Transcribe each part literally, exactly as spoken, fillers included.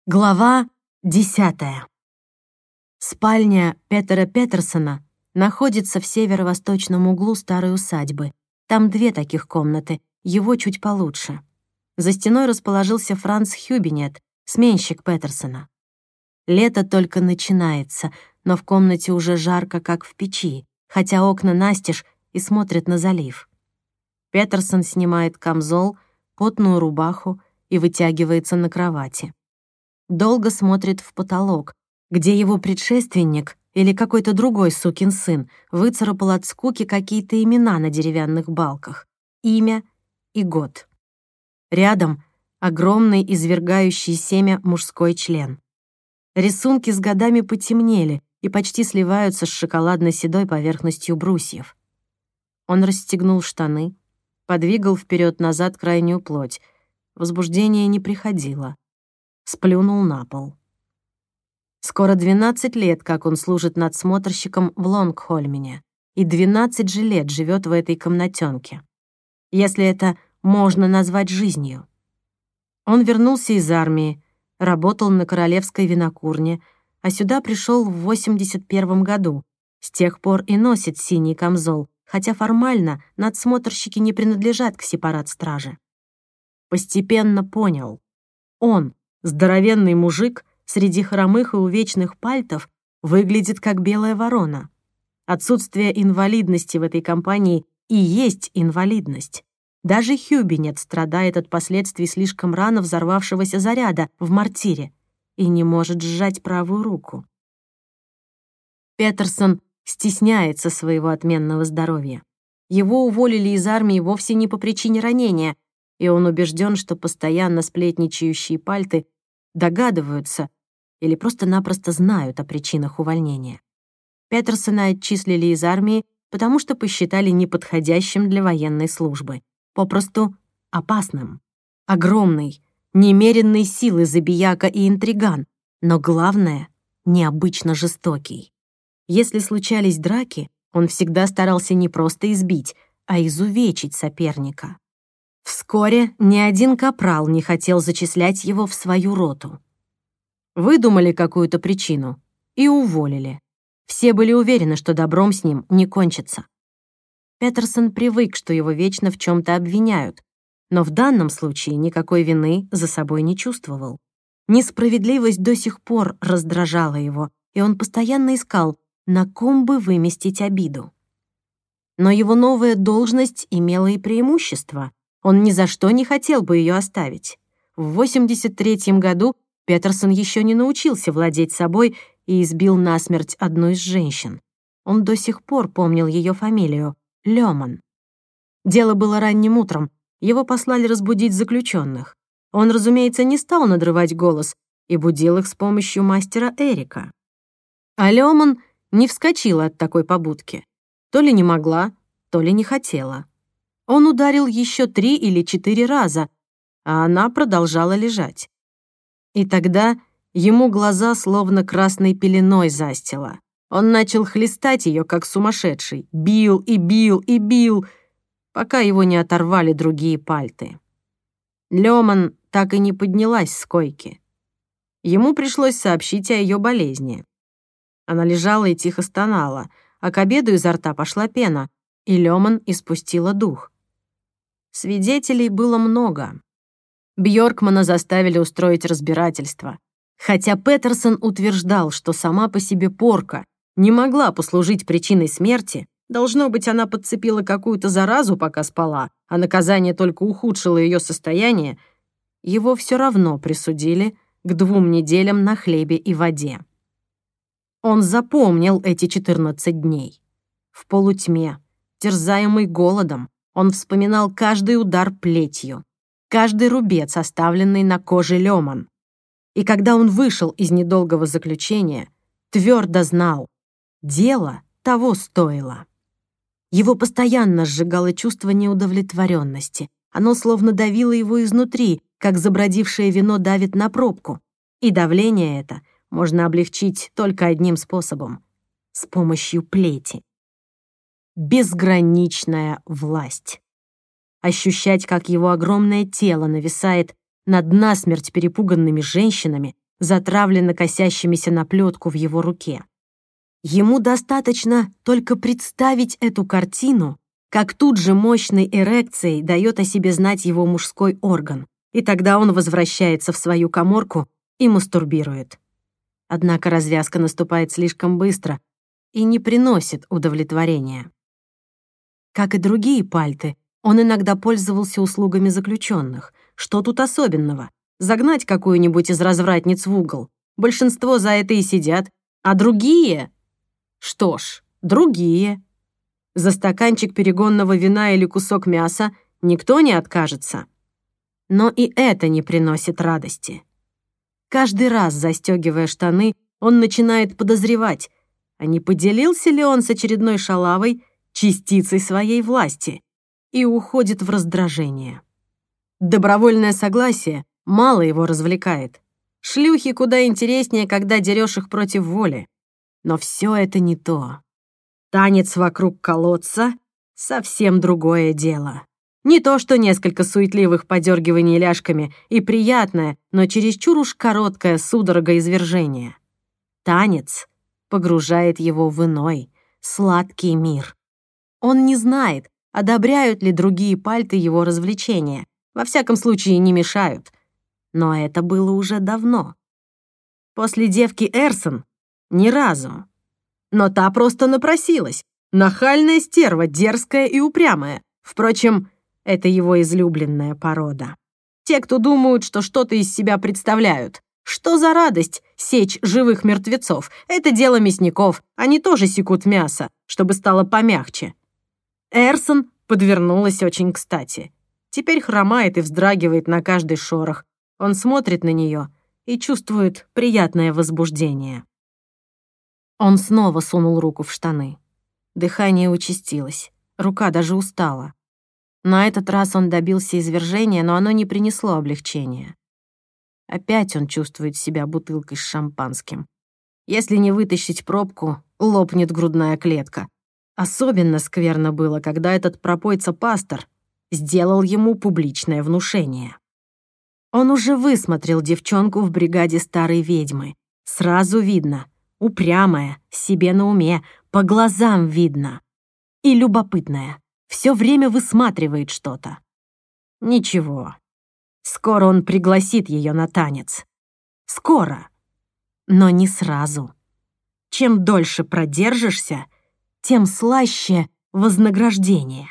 Глава десятая. Спальня Петера Петерсона находится в северо-восточном углу старой усадьбы. Там две таких комнаты, его чуть получше. За стеной расположился Франц Хюбинет, сменщик Петерсона. Лето только начинается, но в комнате уже жарко, как в печи, хотя окна настежь и смотрят на залив. Петерсон снимает камзол, потную рубаху и вытягивается на кровати. Долго смотрит в потолок, где его предшественник или какой-то другой сукин сын выцарапал от скуки какие-то имена на деревянных балках, имя и год. Рядом огромный извергающий семя мужской член. Рисунки с годами потемнели и почти сливаются с шоколадно-седой поверхностью брусьев. Он расстегнул штаны, подвигал вперед-назад крайнюю плоть. Возбуждение не приходило. Сплюнул на пол. Скоро двенадцать лет, как он служит надсмотрщиком в Лонгхольмене, и двенадцать же лет живет в этой комнатенке, если это можно назвать жизнью. Он вернулся из армии, работал на королевской винокурне, а сюда пришел в восемьдесят первом году. С тех пор и носит синий камзол, хотя формально надсмотрщики не принадлежат к сепарат-страже. Постепенно понял. Он, здоровенный мужик, среди хромых и увечных пальтов, выглядит как белая ворона. Отсутствие инвалидности в этой компании и есть инвалидность. Даже Хюбинет страдает от последствий слишком рано взорвавшегося заряда в мортире и не может сжать правую руку. Петерсон стесняется своего отменного здоровья. Его уволили из армии вовсе не по причине ранения, и он убежден, что постоянно сплетничающие пальты догадываются или просто-напросто знают о причинах увольнения. Петерсона отчислили из армии, потому что посчитали неподходящим для военной службы. Попросту опасным. Огромный, немеренной силы забияка и интриган, но главное — необычно жестокий. Если случались драки, он всегда старался не просто избить, а изувечить соперника. Вскоре ни один капрал не хотел зачислять его в свою роту. Выдумали какую-то причину и уволили. Все были уверены, что добром с ним не кончится. Петерсон привык, что его вечно в чем-то обвиняют, но в данном случае никакой вины за собой не чувствовал. Несправедливость до сих пор раздражала его, и он постоянно искал, на ком бы выместить обиду. Но его новая должность имела и преимущество. Он ни за что не хотел бы ее оставить. В восемьдесят третьем году Петерсон еще не научился владеть собой и избил насмерть одну из женщин. Он до сих пор помнил ее фамилию — Лёман. Дело было ранним утром, его послали разбудить заключенных. Он, разумеется, не стал надрывать голос и будил их с помощью мастера Эрика. А Лёман не вскочила от такой побудки. То ли не могла, то ли не хотела. Он ударил еще три или четыре раза, а она продолжала лежать. И тогда ему глаза словно красной пеленой застило. Он начал хлестать ее, как сумасшедший, бил и бил и бил, пока его не оторвали другие пальты. Лёман так и не поднялась с койки. Ему пришлось сообщить о ее болезни. Она лежала и тихо стонала, а к обеду изо рта пошла пена, и Лёман испустила дух. Свидетелей было много. Бьоркмана заставили устроить разбирательство. Хотя Петерсон утверждал, что сама по себе порка не могла послужить причиной смерти, должно быть, она подцепила какую-то заразу, пока спала, а наказание только ухудшило ее состояние, его все равно присудили к двум неделям на хлебе и воде. Он запомнил эти четырнадцать дней. В полутьме, терзаемый голодом, он вспоминал каждый удар плетью, каждый рубец, оставленный на коже Лёман. И когда он вышел из недолгого заключения, твердо знал, дело того стоило. Его постоянно сжигало чувство неудовлетворенности. Оно словно давило его изнутри, как забродившее вино давит на пробку. И давление это можно облегчить только одним способом — с помощью плети. Безграничная власть. Ощущать, как его огромное тело нависает над насмерть перепуганными женщинами, затравленно косящимися на плетку в его руке. Ему достаточно только представить эту картину, как тут же мощной эрекцией дает о себе знать его мужской орган, и тогда он возвращается в свою каморку и мастурбирует. Однако развязка наступает слишком быстро и не приносит удовлетворения. Как и другие пальты, он иногда пользовался услугами заключенных. Что тут особенного? Загнать какую-нибудь из развратниц в угол. Большинство за это и сидят. А другие? Что ж, другие. За стаканчик перегонного вина или кусок мяса никто не откажется. Но и это не приносит радости. Каждый раз, застегивая штаны, он начинает подозревать, а не поделился ли он с очередной шалавой частицей своей власти, и уходит в раздражение. Добровольное согласие мало его развлекает. Шлюхи куда интереснее, когда дерешь их против воли. Но все это не то. Танец вокруг колодца — совсем другое дело. Не то что несколько суетливых подергиваний ляжками и приятное, но чересчур уж короткое судорога извержения. Танец погружает его в иной, сладкий мир. Он не знает, одобряют ли другие пальты его развлечения. Во всяком случае, не мешают. Но это было уже давно. После девки Эрсон ни разу. Но та просто напросилась. Нахальная стерва, дерзкая и упрямая. Впрочем, это его излюбленная порода. Те, кто думают, что что-то из себя представляют. Что за радость сечь живых мертвецов? Это дело мясников. Они тоже секут мясо, чтобы стало помягче. Эрсон подвернулась очень кстати. Теперь хромает и вздрагивает на каждый шорох. Он смотрит на нее и чувствует приятное возбуждение. Он снова сунул руку в штаны. Дыхание участилось, рука даже устала. На этот раз он добился извержения, но оно не принесло облегчения. Опять он чувствует себя бутылкой с шампанским. Если не вытащить пробку, лопнет грудная клетка. Особенно скверно было, когда этот пропойца-пастор сделал ему публичное внушение. Он уже высмотрел девчонку в бригаде старой ведьмы. Сразу видно, упрямая, себе на уме, по глазам видно. И любопытная, все время высматривает что-то. Ничего, скоро он пригласит ее на танец. Скоро, но не сразу. Чем дольше продержишься, тем слаще вознаграждение.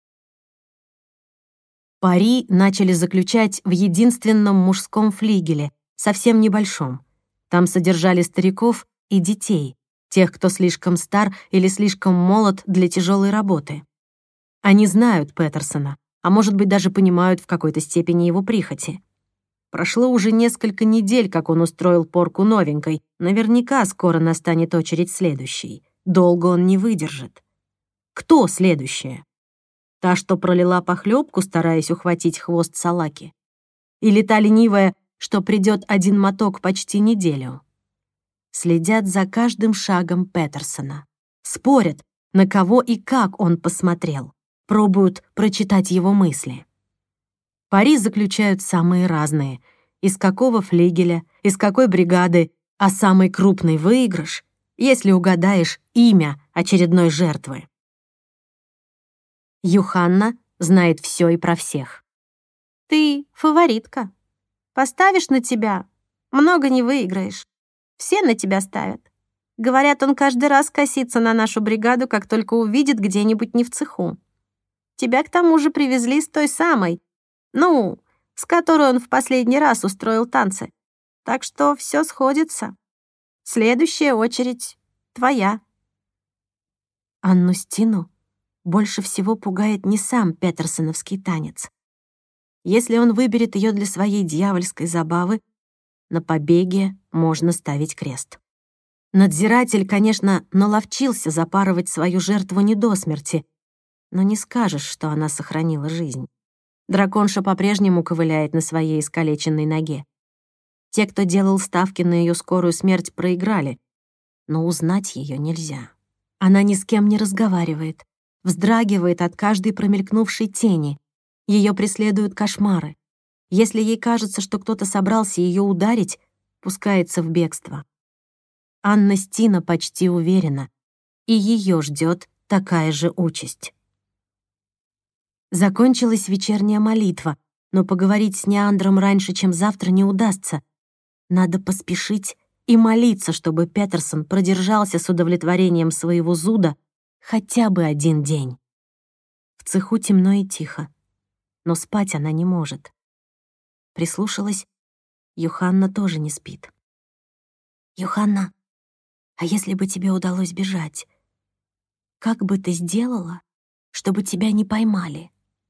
Пари начали заключать в единственном мужском флигеле, совсем небольшом. Там содержали стариков и детей, тех, кто слишком стар или слишком молод для тяжелой работы. Они знают Петерсона, а может быть даже понимают в какой-то степени его прихоти. Прошло уже несколько недель, как он устроил порку новенькой. Наверняка скоро настанет очередь следующей. Долго он не выдержит. Кто следующая? Та, что пролила похлебку, стараясь ухватить хвост салаки? Или та ленивая, что придет один моток почти неделю? Следят за каждым шагом Петерсона. Спорят, на кого и как он посмотрел. Пробуют прочитать его мысли. Пари заключают самые разные. Из какого флигеля, из какой бригады, а самый крупный выигрыш, если угадаешь имя очередной жертвы. Юханна знает все и про всех. «Ты фаворитка. Поставишь на тебя, много не выиграешь. Все на тебя ставят. Говорят, он каждый раз косится на нашу бригаду, как только увидит где-нибудь не в цеху. Тебя к тому же привезли с той самой, ну, с которой он в последний раз устроил танцы. Так что все сходится. Следующая очередь твоя». Анну Стину больше всего пугает не сам петерсоновский танец. Если он выберет ее для своей дьявольской забавы, на побеге можно ставить крест. Надзиратель, конечно, наловчился запарывать свою жертву не до смерти, но не скажешь, что она сохранила жизнь. Драконша по-прежнему ковыляет на своей искалеченной ноге. Те, кто делал ставки на ее скорую смерть, проиграли, но узнать ее нельзя. Она ни с кем не разговаривает, вздрагивает от каждой промелькнувшей тени. Ее преследуют кошмары. Если ей кажется, что кто-то собрался ее ударить, пускается в бегство. Анна Стина почти уверена, и ее ждет такая же участь. Закончилась вечерняя молитва, но поговорить с Неандром раньше, чем завтра, не удастся. Надо поспешить и молиться, чтобы Петерсон продержался с удовлетворением своего зуда хотя бы один день. В цеху темно и тихо, но спать она не может. Прислушалась, Юханна тоже не спит. «Юханна, а если бы тебе удалось бежать, как бы ты сделала, чтобы тебя не поймали?»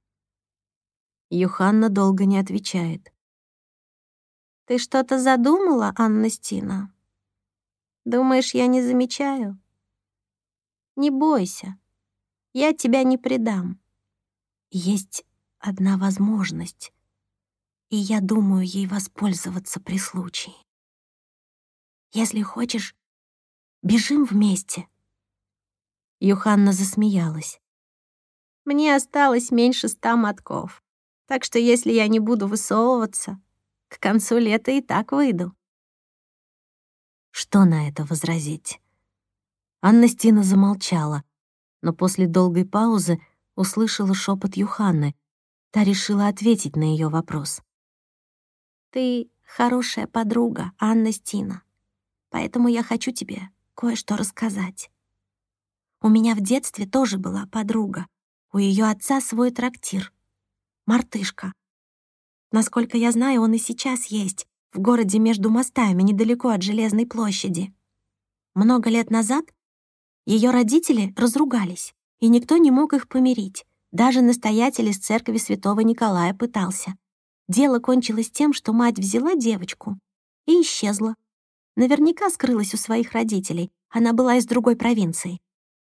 Юханна долго не отвечает. «Ты что-то задумала, Анна Стина? Думаешь, я не замечаю? Не бойся, я тебя не предам. Есть одна возможность, и я думаю ей воспользоваться при случае. Если хочешь, бежим вместе». Юханна засмеялась. «Мне осталось меньше ста мотков, так что если я не буду высовываться, к концу лета и так выйду». Что на это возразить? Анна Стина замолчала, но после долгой паузы услышала шепот Юханны. Та решила ответить на ее вопрос. «Ты хорошая подруга, Анна Стина, поэтому я хочу тебе кое-что рассказать. У меня в детстве тоже была подруга. У ее отца свой трактир. Мартышка. Насколько я знаю, он и сейчас есть, в городе между мостами, недалеко от Железной площади. Много лет назад ее родители разругались, и никто не мог их помирить. Даже настоятель из церкви святого Николая пытался. Дело кончилось тем, что мать взяла девочку и исчезла. Наверняка скрылась у своих родителей. Она была из другой провинции.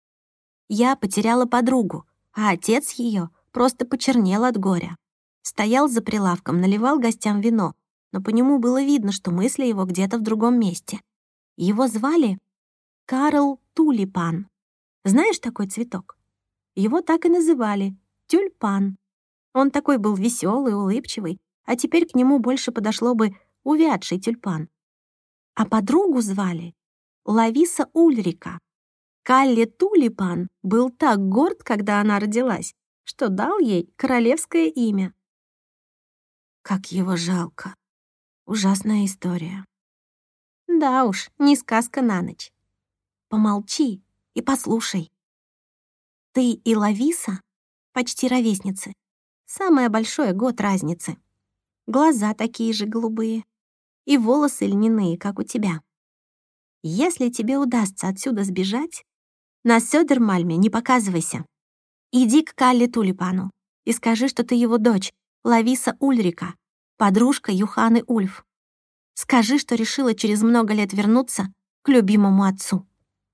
Я потеряла подругу, а отец ее просто почернел от горя. Стоял за прилавком, наливал гостям вино, но по нему было видно, что мысли его где-то в другом месте. Его звали Карл Тулипан. Знаешь такой цветок? Его так и называли — тюльпан. Он такой был веселый, улыбчивый, а теперь к нему больше подошло бы увядший тюльпан. А подругу звали Лависа Ульрика. Калле Тулипан был так горд, когда она родилась, что дал ей королевское имя. Как его жалко. Ужасная история. Да уж, не сказка на ночь. Помолчи и послушай. Ты и Лависа почти ровесницы. Самое большое — год разницы. Глаза такие же голубые. И волосы льняные, как у тебя. Если тебе удастся отсюда сбежать, на Сёдермальме не показывайся. Иди к Калле Тулипану и скажи, что ты его дочь, Лависа Ульрика, подружка Юханы Ульф. Скажи, что решила через много лет вернуться к любимому отцу.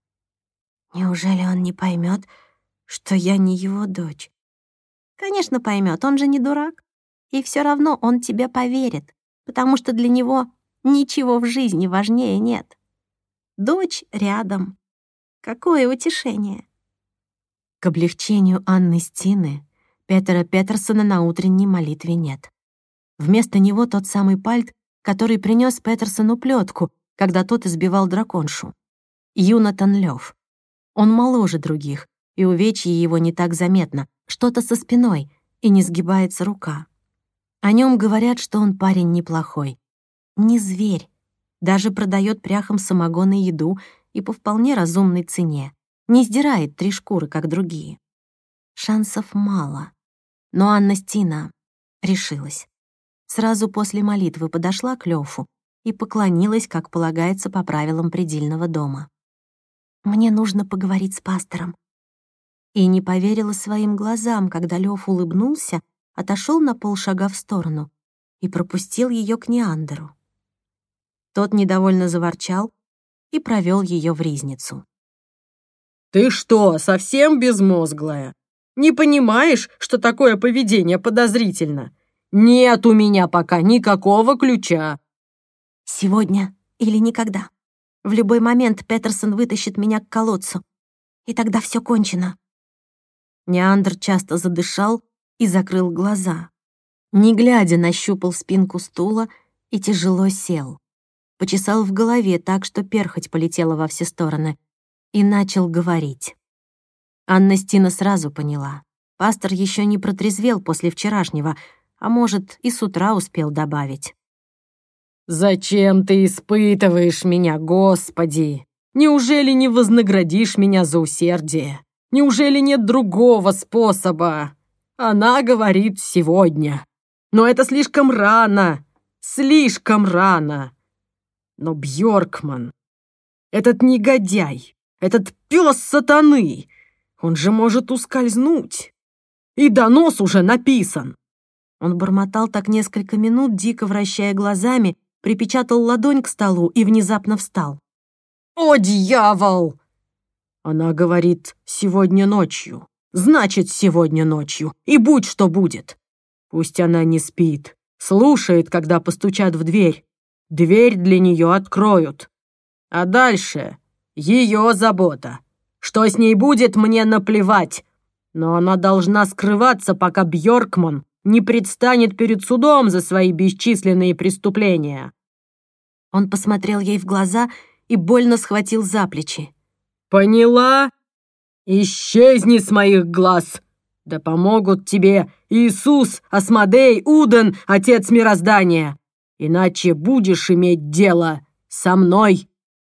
Неужели он не поймет, что я не его дочь? Конечно, поймет, он же не дурак. И все равно он тебе поверит, потому что для него ничего в жизни важнее нет. Дочь рядом. Какое утешение. К облегчению Анны Стины Петера Петерсона на утренней молитве нет. Вместо него тот самый пальт, который принес Петерсону плетку, когда тот избивал драконшу. Юнатан Лёв. Он моложе других, и увечье его не так заметно, что-то со спиной, и не сгибается рука. О нем говорят, что он парень неплохой. Не зверь. Даже продает пряхам самогон и еду, и по вполне разумной цене. Не сдирает три шкуры, как другие. Шансов мало. Но Анна Стина решилась. Сразу после молитвы подошла к Лёфу и поклонилась, как полагается по правилам предельного дома. «Мне нужно поговорить с пастором». И не поверила своим глазам, когда Лёв улыбнулся, отошел на полшага в сторону и пропустил ее к Неандеру. Тот недовольно заворчал и провел ее в ризницу. «Ты что, совсем безмозглая? Не понимаешь, что такое поведение подозрительно? Нет у меня пока никакого ключа». «Сегодня или никогда. В любой момент Петерсон вытащит меня к колодцу, и тогда все кончено». Неандр часто задышал и закрыл глаза. Не глядя, нащупал спинку стула и тяжело сел. почесал в голове так, что перхоть полетела во все стороны, и начал говорить. Анна Стина сразу поняла. Пастор еще не протрезвел после вчерашнего, а может, и с утра успел добавить. «Зачем ты испытываешь меня, Господи? Неужели не вознаградишь меня за усердие? Неужели нет другого способа? Она говорит сегодня. Но это слишком рано, слишком рано. Но Бьоркман, этот негодяй, этот пес сатаны, он же может ускользнуть. И донос уже написан». Он бормотал так несколько минут, дико вращая глазами, припечатал ладонь к столу и внезапно встал. «О, дьявол!» Она говорит «сегодня ночью». Значит, сегодня ночью. И будь что будет. Пусть она не спит. Слушает, когда постучат в дверь. Дверь для нее откроют. А дальше ее забота. Что с ней будет, мне наплевать. Но она должна скрываться, пока Бьоркман не предстанет перед судом за свои бесчисленные преступления. Он посмотрел ей в глаза и больно схватил за плечи. «Поняла? Исчезни с моих глаз! Да помогут тебе Иисус, Асмодей, Уден, Отец мироздания! Иначе будешь иметь дело со мной!»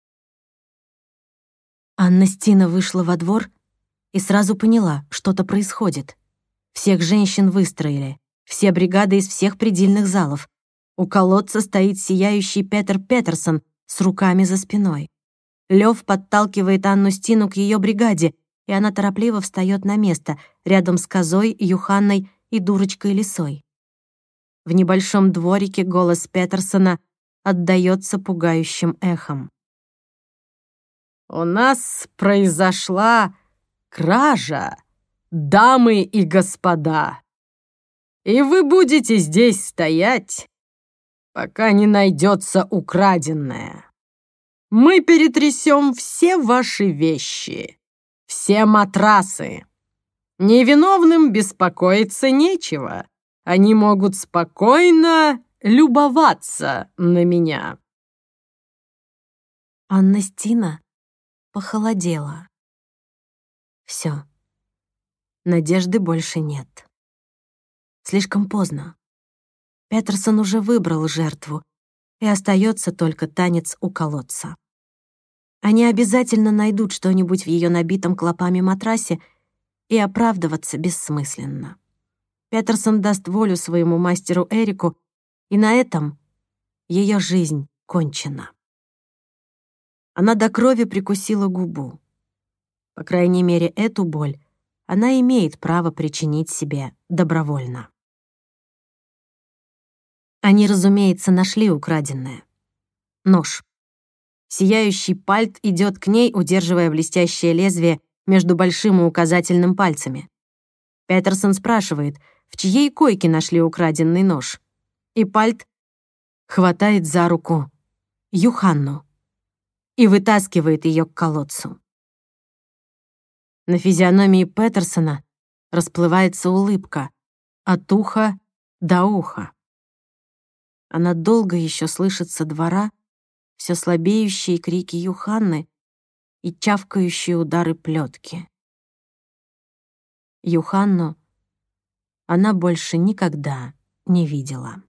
Анна Стина вышла во двор и сразу поняла, что-то происходит. Всех женщин выстроили, все бригады из всех предельных залов. У колодца стоит сияющий Петер Петерсон с руками за спиной. Лев подталкивает Анну Стину к ее бригаде, и она торопливо встает на место, рядом с Козой, Юханной и дурочкой Лисой. В небольшом дворике голос Петерсона отдаётся пугающим эхом. «У нас произошла кража, дамы и господа, и вы будете здесь стоять, пока не найдется украденное. Мы перетрясем все ваши вещи, все матрасы. Невиновным беспокоиться нечего. Они могут спокойно любоваться на меня». Анна Стина похолодела. Все. Надежды больше нет. Слишком поздно. Петерсон уже выбрал жертву, и остается только танец у колодца. Они обязательно найдут что-нибудь в ее набитом клопами матрасе, и оправдываться бессмысленно. Петерсон даст волю своему мастеру Эрику, и на этом ее жизнь кончена. Она до крови прикусила губу. По крайней мере, эту боль она имеет право причинить себе добровольно. Они, разумеется, нашли украденное. Нож. Сияющий пальт идет к ней, удерживая блестящее лезвие между большим и указательным пальцами. Петерсон спрашивает, в чьей койке нашли украденный нож. И пальт хватает за руку Юханну и вытаскивает ее к колодцу. На физиономии Петерсона расплывается улыбка от уха до уха. Она долго еще слышит со двора все слабеющие крики Юханны и чавкающие удары плетки. Юханну она больше никогда не видела.